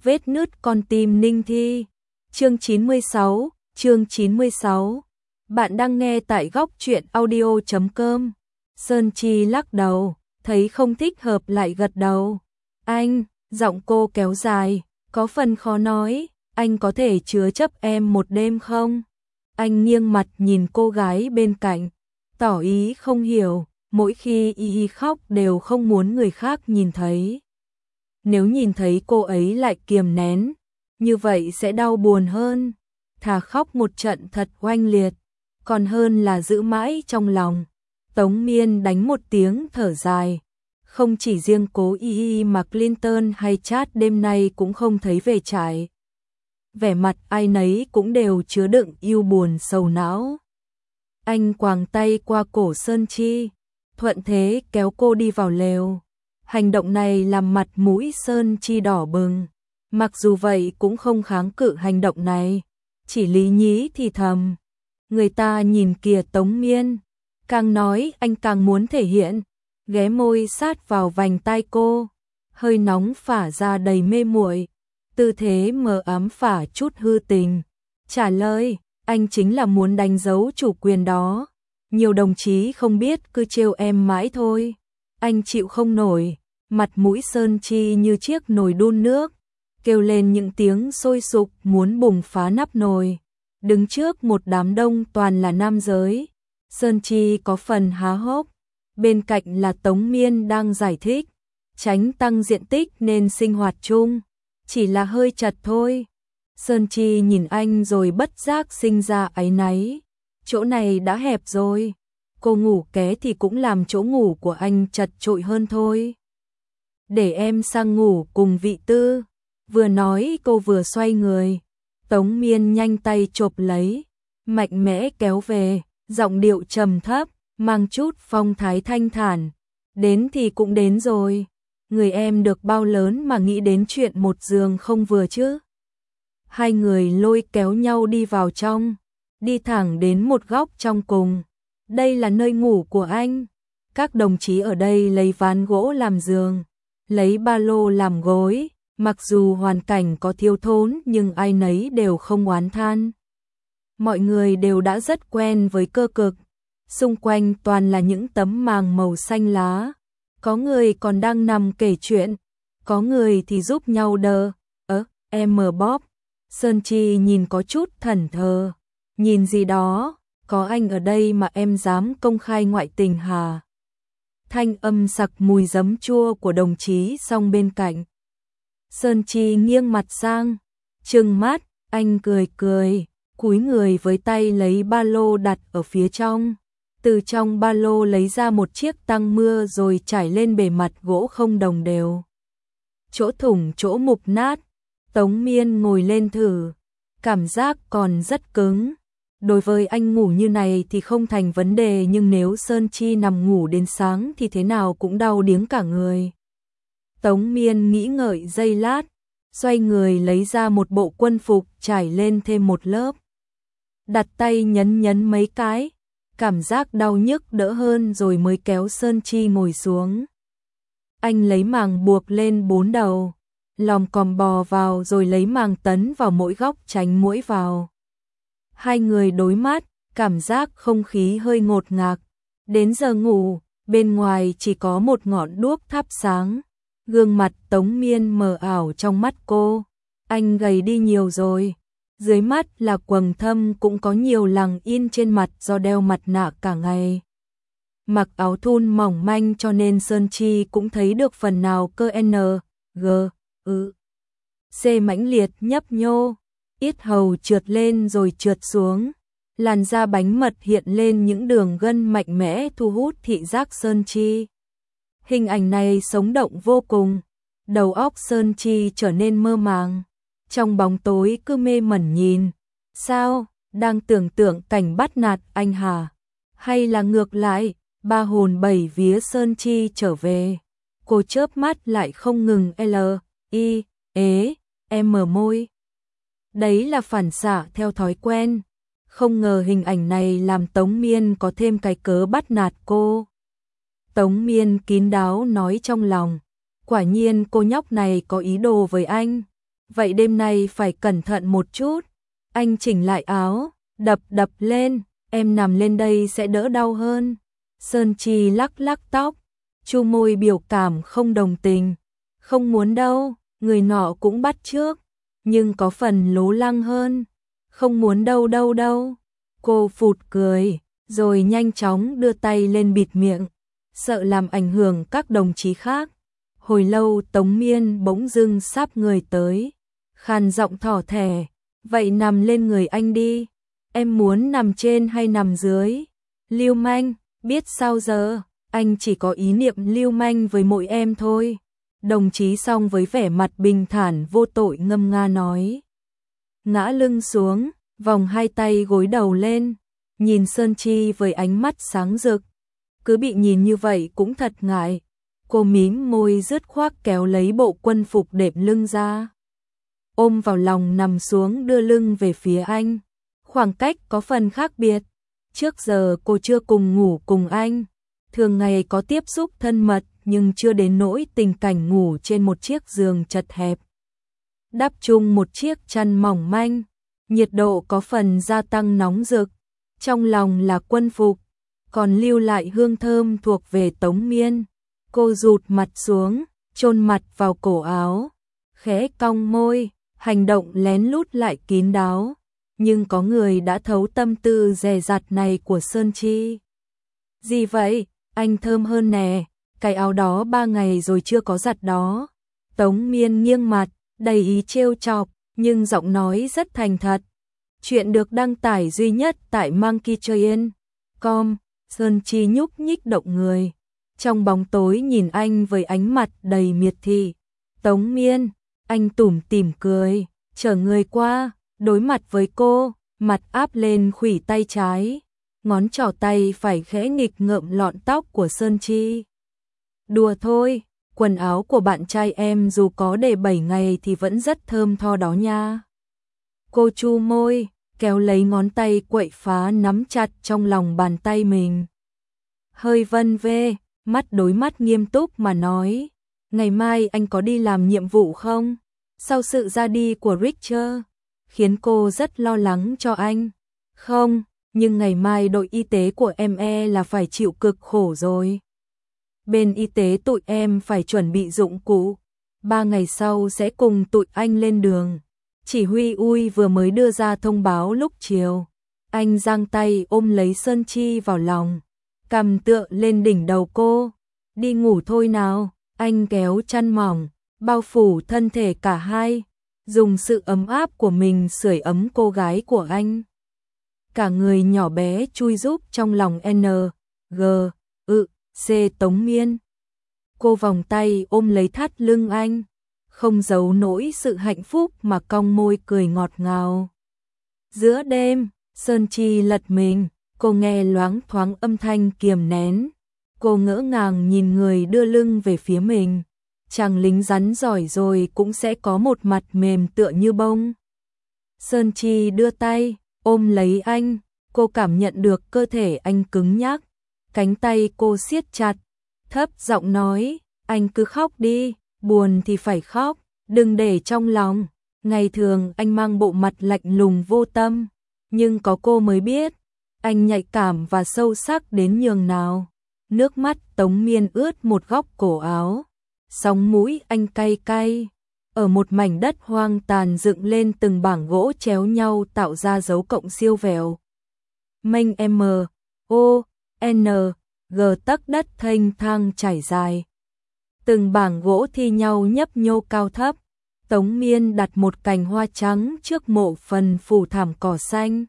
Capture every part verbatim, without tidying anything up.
Vết nứt con tim Ninh Thi. Chương chín mươi sáu, chương chín mươi sáu. Bạn đang nghe tại góc truyện audio chấm com. Sơn Chi lắc đầu, thấy không thích hợp lại gật đầu. Anh, giọng cô kéo dài, có phần khó nói, anh có thể chứa chấp em một đêm không? Anh nghiêng mặt nhìn cô gái bên cạnh, tỏ ý không hiểu, mỗi khi y y khóc đều không muốn người khác nhìn thấy. Nếu nhìn thấy cô ấy lại kiềm nén, như vậy sẽ đau buồn hơn, thà khóc một trận thật oanh liệt, còn hơn là giữ mãi trong lòng. Tống Miên đánh một tiếng thở dài, không chỉ riêng Cố Y Y mà Clinton hay Chad đêm nay cũng không thấy về trại. Vẻ mặt ai nấy cũng đều chứa đựng yêu buồn sầu não. Anh quàng tay qua cổ Sơn Chi, thuận thế kéo cô đi vào lều. Hành động này làm mặt mũi Sơn Chi đỏ bừng, mặc dù vậy cũng không kháng cự hành động này, chỉ lý nhí thì thầm. Người ta nhìn kìa Tống Miên, càng nói anh càng muốn thể hiện, ghé môi sát vào vành tai cô, hơi nóng phả ra đầy mê muội, tư thế mờ ám phả chút hư tình. Trả lời, anh chính là muốn đánh dấu chủ quyền đó, nhiều đồng chí không biết cứ trêu em mãi thôi. Anh chịu không nổi, mặt mũi Sơn Chi như chiếc nồi đun nước, kêu lên những tiếng sôi sục muốn bùng phá nắp nồi. Đứng trước một đám đông toàn là nam giới, Sơn Chi có phần há hốc, bên cạnh là Tống Miên đang giải thích, tránh tăng diện tích nên sinh hoạt chung, chỉ là hơi chật thôi. Sơn Chi nhìn anh rồi bất giác sinh ra áy náy, chỗ này đã hẹp rồi, cô ngủ ké thì cũng làm chỗ ngủ của anh chật chội hơn thôi. Để em sang ngủ cùng vị tư. Vừa nói cô vừa xoay người, Tống Miên nhanh tay chộp lấy, mạnh mẽ kéo về, giọng điệu trầm thấp, mang chút phong thái thanh thản. Đến thì cũng đến rồi, người em được bao lớn mà nghĩ đến chuyện một giường không vừa chứ. Hai người lôi kéo nhau đi vào trong, đi thẳng đến một góc trong cùng. Đây là nơi ngủ của anh. Các đồng chí ở đây lấy ván gỗ làm giường, lấy ba lô làm gối. Mặc dù hoàn cảnh có thiếu thốn nhưng ai nấy đều không oán than. Mọi người đều đã rất quen với cơ cực, xung quanh toàn là những tấm màng màu xanh lá. Có người còn đang nằm kể chuyện, có người thì giúp nhau đờ. Ơ, em mờ bóp. Sơn Chi nhìn có chút thẫn thờ. Nhìn gì đó, có anh ở đây mà em dám công khai ngoại tình hả? Thanh âm sặc mùi giấm chua của đồng chí song bên cạnh. Sơn Chi nghiêng mặt sang, trừng mắt, anh cười cười, cúi người với tay lấy ba lô đặt ở phía trong. Từ trong ba lô lấy ra một chiếc tang mưa rồi trải lên bề mặt gỗ không đồng đều. Chỗ thủng chỗ mục nát, Tống Miên ngồi lên thử, cảm giác còn rất cứng. Đối với anh ngủ như này thì không thành vấn đề, nhưng nếu Sơn Chi nằm ngủ đến sáng thì thế nào cũng đau điếng cả người. Tống Miên nghĩ ngợi giây lát, xoay người lấy ra một bộ quân phục trải lên thêm một lớp. Đặt tay nhấn nhấn mấy cái, cảm giác đau nhức đỡ hơn rồi mới kéo Sơn Chi ngồi xuống. Anh lấy màng buộc lên bốn đầu, lòm còm bò vào rồi lấy màng tấn vào mỗi góc tránh muỗi vào. Hai người đối mắt, cảm giác không khí hơi ngột ngạt. Đến giờ ngủ, bên ngoài chỉ có một ngọn đuốc thắp sáng. Gương mặt Tống Miên mờ ảo trong mắt cô. Anh gầy đi nhiều rồi. Dưới mắt là quầng thâm cũng có nhiều lằn in trên mặt do đeo mặt nạ cả ngày. Mặc áo thun mỏng manh cho nên Sơn Chi cũng thấy được phần nào cơ N, G, ư, C mãnh liệt nhấp nhô. Yết hầu trượt lên rồi trượt xuống. Làn da bánh mật hiện lên những đường gân mạnh mẽ thu hút thị giác Sơn Chi. Hình ảnh này sống động vô cùng, đầu óc Sơn Chi trở nên mơ màng, trong bóng tối cứ mê mẩn nhìn. Sao, đang tưởng tượng cảnh bắt nạt anh hả? Hay là ngược lại, ba hồn bảy vía Sơn Chi trở về? Cô chớp mắt lại không ngừng L, I, ế, M môi. Đấy là phản xạ theo thói quen. Không ngờ hình ảnh này làm Tống Miên có thêm cái cớ bắt nạt cô. Tống Miên kín đáo nói trong lòng, quả nhiên cô nhóc này có ý đồ với anh. vậy đêm nay phải cẩn thận một chút. Anh chỉnh lại áo, đập đập lên, em nằm lên đây sẽ đỡ đau hơn. Sơn Chi lắc lắc tóc, chu môi biểu cảm không đồng tình. Không muốn đâu, người nọ cũng bắt chước, nhưng có phần lố lăng hơn. Không muốn đâu đâu đâu. Cô phụt cười, rồi nhanh chóng đưa tay lên bịt miệng, sợ làm ảnh hưởng các đồng chí khác. Hồi lâu Tống Miên bỗng dưng sắp người tới, khàn giọng thỏ thẻ, vậy nằm lên người anh đi. Em muốn nằm trên hay nằm dưới? Lưu manh, biết sao giờ, anh chỉ có ý niệm lưu manh với mỗi em thôi. Đồng chí Song với vẻ mặt bình thản vô tội ngâm nga nói. Ngã lưng xuống, vòng hai tay gối đầu lên, nhìn Sơn Chi với ánh mắt sáng rực. Cứ bị nhìn như vậy cũng thật ngại. Cô mím môi dứt khoát kéo lấy bộ quân phục đệm lưng ra, ôm vào lòng nằm xuống đưa lưng về phía anh. Khoảng cách có phần khác biệt. Trước giờ cô chưa cùng ngủ cùng anh, thường ngày có tiếp xúc thân mật nhưng chưa đến nỗi tình cảnh ngủ trên một chiếc giường chật hẹp, đắp chung một chiếc chăn mỏng manh. Nhiệt độ có phần gia tăng nóng rực. Trong lòng là quân phục, còn lưu lại hương thơm thuộc về Tống Miên. Cô rụt mặt xuống, chôn mặt vào cổ áo, khẽ cong môi, hành động lén lút lại kín đáo. Nhưng có người đã thấu tâm tư dè dặt này của Sơn Chi. Gì vậy, anh thơm hơn nè, cái áo đó ba ngày rồi chưa có giặt đó. Tống Miên nghiêng mặt, đầy ý trêu chọc, nhưng giọng nói rất thành thật. Chuyện được đăng tải duy nhất tại monkey train chấm com. Sơn Chi nhúc nhích động người, trong bóng tối nhìn anh với ánh mặt đầy miệt thị. Tống Miên, anh tủm tỉm cười, trở người qua, đối mặt với cô, mặt áp lên khuỷu tay trái, ngón trỏ tay phải khẽ nghịch ngợm lọn tóc của Sơn Chi. Đùa thôi, quần áo của bạn trai em dù có để bảy ngày thì vẫn rất thơm tho đó nha. Cô chu môi, kéo lấy ngón tay quậy phá nắm chặt trong lòng bàn tay mình. Hơi vân vê, mắt đối mắt nghiêm túc mà nói, ngày mai anh có đi làm nhiệm vụ không? Sau sự ra đi của Richard, khiến cô rất lo lắng cho anh. Không, nhưng ngày mai đội y tế của em e là phải chịu cực khổ rồi. Bên y tế tụi em phải chuẩn bị dụng cụ, ba ngày sau sẽ cùng tụi anh lên đường. Chỉ huy Ui vừa mới đưa ra thông báo lúc chiều. Anh giang tay ôm lấy Sơn Chi vào lòng, cầm tựa lên đỉnh đầu cô. Đi ngủ thôi nào, anh kéo chăn mỏng, bao phủ thân thể cả hai, dùng sự ấm áp của mình sưởi ấm cô gái của anh. Cả người nhỏ bé chui rúc trong lòng N, G, ự, C Tống Miên. Cô vòng tay ôm lấy thắt lưng anh, không giấu nổi sự hạnh phúc mà cong môi cười ngọt ngào. Giữa đêm, Sơn Chi lật mình, cô nghe loáng thoáng âm thanh kiềm nén. Cô ngỡ ngàng nhìn người đưa lưng về phía mình. Chàng lính rắn giỏi rồi cũng sẽ có một mặt mềm tựa như bông. Sơn Chi đưa tay, ôm lấy anh, cô cảm nhận được cơ thể anh cứng nhắc. Cánh tay cô siết chặt, thấp giọng nói, anh cứ khóc đi, buồn thì phải khóc, đừng để trong lòng. Ngày thường anh mang bộ mặt lạnh lùng vô tâm, nhưng có cô mới biết, anh nhạy cảm và sâu sắc đến nhường nào. Nước mắt Tống Miên ướt một góc cổ áo, sóng mũi anh cay cay. Ở một mảnh đất hoang tàn dựng lên từng bảng gỗ chéo nhau tạo ra dấu cộng siêu vẹo. Mênh M, O, N, G tấc đất thênh thang trải dài. Từng bảng gỗ thi nhau nhấp nhô cao thấp. Tống Miên đặt một cành hoa trắng trước mộ phần phủ thảm cỏ xanh.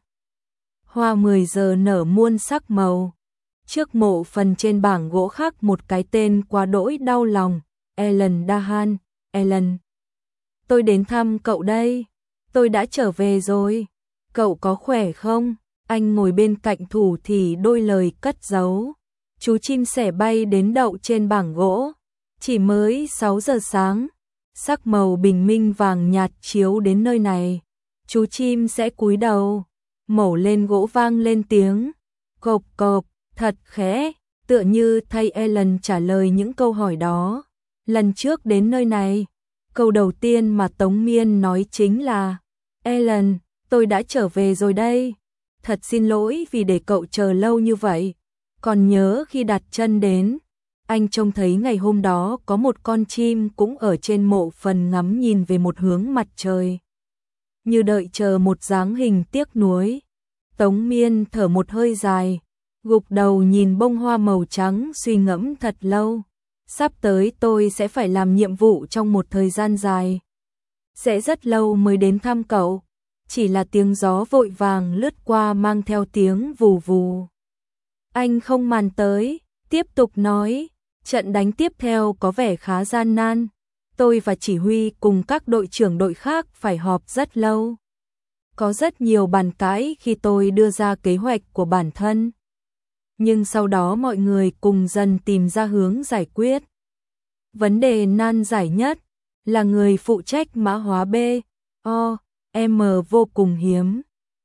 Hoa mười giờ nở muôn sắc màu. Trước mộ phần trên bảng gỗ khác một cái tên quá đỗi đau lòng, Ellen Dahan. Ellen, tôi đến thăm cậu đây. Tôi đã trở về rồi. Cậu có khỏe không? Anh ngồi bên cạnh thủ thì đôi lời cất giấu. Chú chim sẻ bay đến đậu trên bảng gỗ. Chỉ mới sáu giờ sáng, sắc màu bình minh vàng nhạt chiếu đến nơi này. Chú chim sẽ cúi đầu, mổ lên gỗ vang lên tiếng cộp cộp, thật khẽ, tựa như thay Ellen trả lời những câu hỏi đó. Lần trước đến nơi này, Câu đầu tiên mà Tống Miên nói chính là: Ellen, tôi đã trở về rồi đây. Thật xin lỗi vì để cậu chờ lâu như vậy. Còn nhớ khi đặt chân đến, anh trông thấy ngày hôm đó có một con chim cũng ở trên mộ phần ngắm nhìn về một hướng mặt trời, như đợi chờ một dáng hình tiếc nuối. Tống Miên thở một hơi dài, gục đầu nhìn bông hoa màu trắng suy ngẫm thật lâu. Sắp tới tôi sẽ phải làm nhiệm vụ trong một thời gian dài. Sẽ rất lâu mới đến thăm cậu. Chỉ là tiếng gió vội vàng lướt qua mang theo tiếng vù vù. Anh không màn tới, tiếp tục nói, trận đánh tiếp theo có vẻ khá gian nan. Tôi và chỉ huy cùng các đội trưởng đội khác phải họp rất lâu. Có rất nhiều bàn cãi khi tôi đưa ra kế hoạch của bản thân. Nhưng sau đó mọi người cùng dần tìm ra hướng giải quyết. Vấn đề nan giải nhất là người phụ trách mã hóa B, O, M vô cùng hiếm.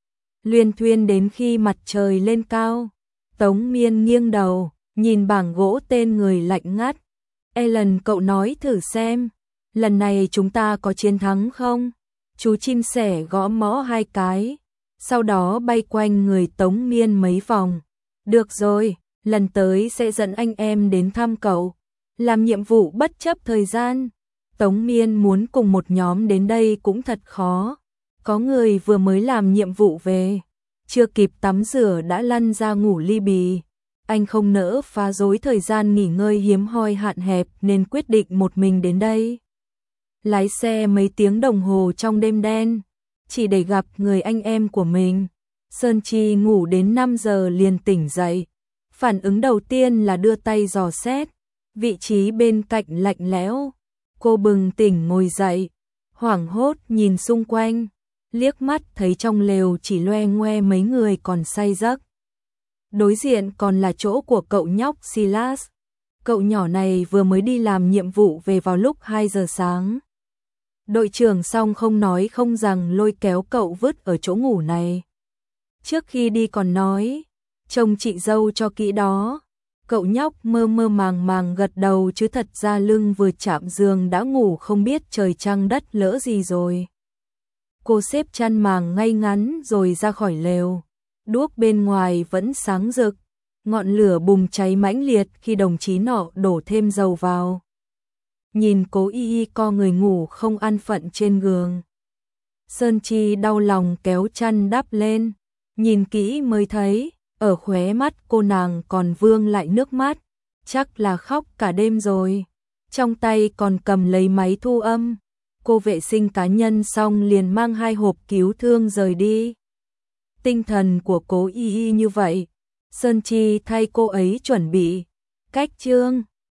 Luyên thuyên đến khi mặt trời lên cao, Tống Miên nghiêng đầu, nhìn bảng gỗ tên người lạnh ngắt. Ellen, cậu nói thử xem, lần này chúng ta có chiến thắng không? Chú chim sẻ gõ mõ hai cái, sau đó bay quanh người Tống Miên mấy vòng. Được rồi, lần tới sẽ dẫn anh em đến thăm cậu, làm nhiệm vụ bất chấp thời gian. Tống Miên muốn cùng một nhóm đến đây cũng thật khó. Có người vừa mới làm nhiệm vụ về, chưa kịp tắm rửa đã lăn ra ngủ li bì. Anh không nỡ phá rối thời gian nghỉ ngơi hiếm hoi hạn hẹp nên quyết định một mình đến đây. Lái xe mấy tiếng đồng hồ trong đêm đen, chỉ để gặp người anh em của mình. Sơn Chi ngủ đến năm giờ liền tỉnh dậy. Phản ứng đầu tiên là đưa tay dò xét, vị trí bên cạnh lạnh lẽo. Cô bừng tỉnh ngồi dậy, hoảng hốt nhìn xung quanh, liếc mắt thấy trong lều chỉ loe ngoe mấy người còn say giấc. Đối diện còn là chỗ của cậu nhóc Silas. Cậu nhỏ này vừa mới đi làm nhiệm vụ về vào lúc hai giờ sáng. Đội trưởng xong không nói không rằng lôi kéo cậu vứt ở chỗ ngủ này. Trước khi đi còn nói, trông chị dâu cho kỹ đó. Cậu nhóc mơ mơ màng màng gật đầu chứ thật ra lưng vừa chạm giường đã ngủ không biết trời trăng đất lỡ gì rồi. Cô xếp chăn màng ngay ngắn rồi ra khỏi lều. Đuốc bên ngoài vẫn sáng rực, ngọn lửa bùng cháy mãnh liệt khi đồng chí nọ đổ thêm dầu vào. Nhìn Cố Y Y co người ngủ không an phận trên giường, Sơn Chi đau lòng kéo chăn đắp lên, nhìn kỹ mới thấy, ở khóe mắt cô nàng còn vương lại nước mắt, chắc là khóc cả đêm rồi. Trong tay còn cầm lấy máy thu âm. Cô vệ sinh cá nhân xong liền mang hai hộp cứu thương rời đi. Tinh thần của Cố Y Y như vậy, Sơn Chi thay cô ấy chuẩn bị cách chương.